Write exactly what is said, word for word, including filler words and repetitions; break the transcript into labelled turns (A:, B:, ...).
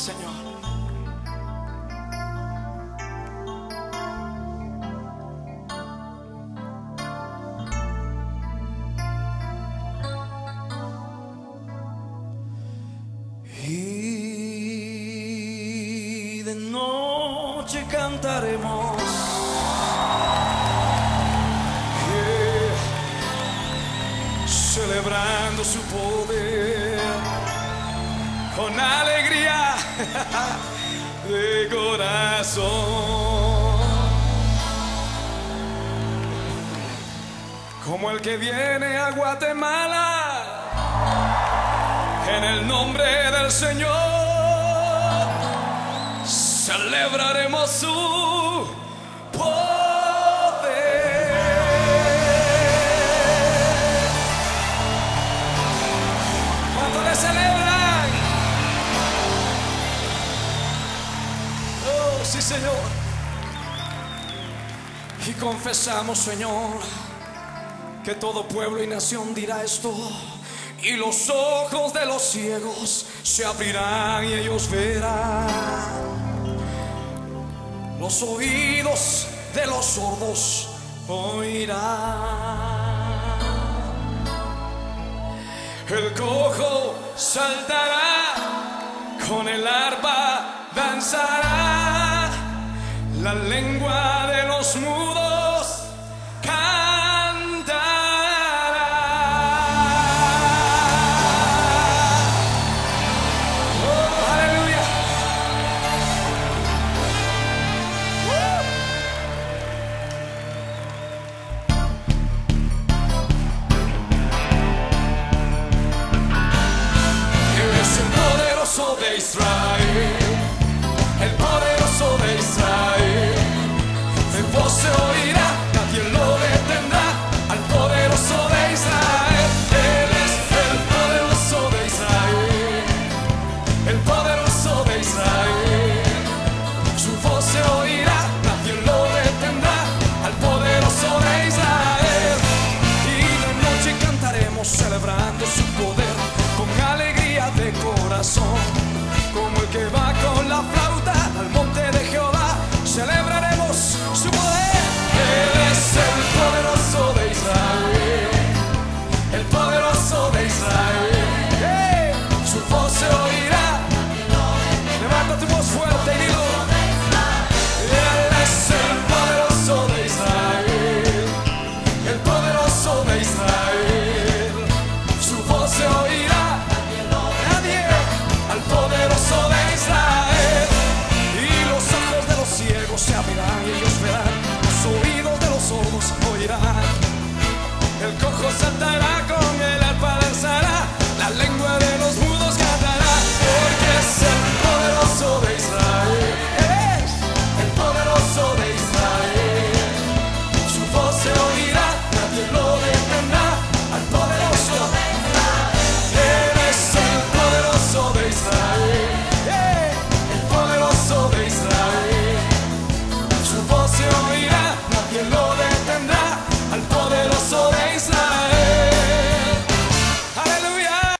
A: Señor. Y de noche cantaremos, yeah, celebrando su poder con alegría de corazón, como el que viene a Guatemala en el nombre del Señor. Celebraremos su poder. ¿Cuánto le celebran? Oh, sí, Señor. Y confesamos, Señor, que todo pueblo y nación dirá esto. Y los ojos de los ciegos se abrirán y ellos verán. Los oídos de los sordos oirán. El cojo saltará, con el arpa danzará. La lengua de los mudos cantará. De Israel, el poderoso de Israel, su voz se oirá, nadie lo detendrá, al poderoso de Israel. Él es el poderoso de Israel, el poderoso de Israel, su voz se oirá, nadie lo detendrá, al poderoso de Israel. Y de noche cantaremos celebrando su poder con alegría de corazón, como el que va con la flauta al monte de Jehová. Celebraremos su poder. Él es el poderoso de Israel, el poderoso de Israel. Hey, su voz se oirá. Levanta tu voz fuerte y dilo. Él es el poderoso de Israel, el poderoso de Israel. Su voz se oirá. Al poderoso de Israel. Y los ojos de los ciegos se abrirán y ellos verán. Los oídos de los sordos oirán. El cojo saltará.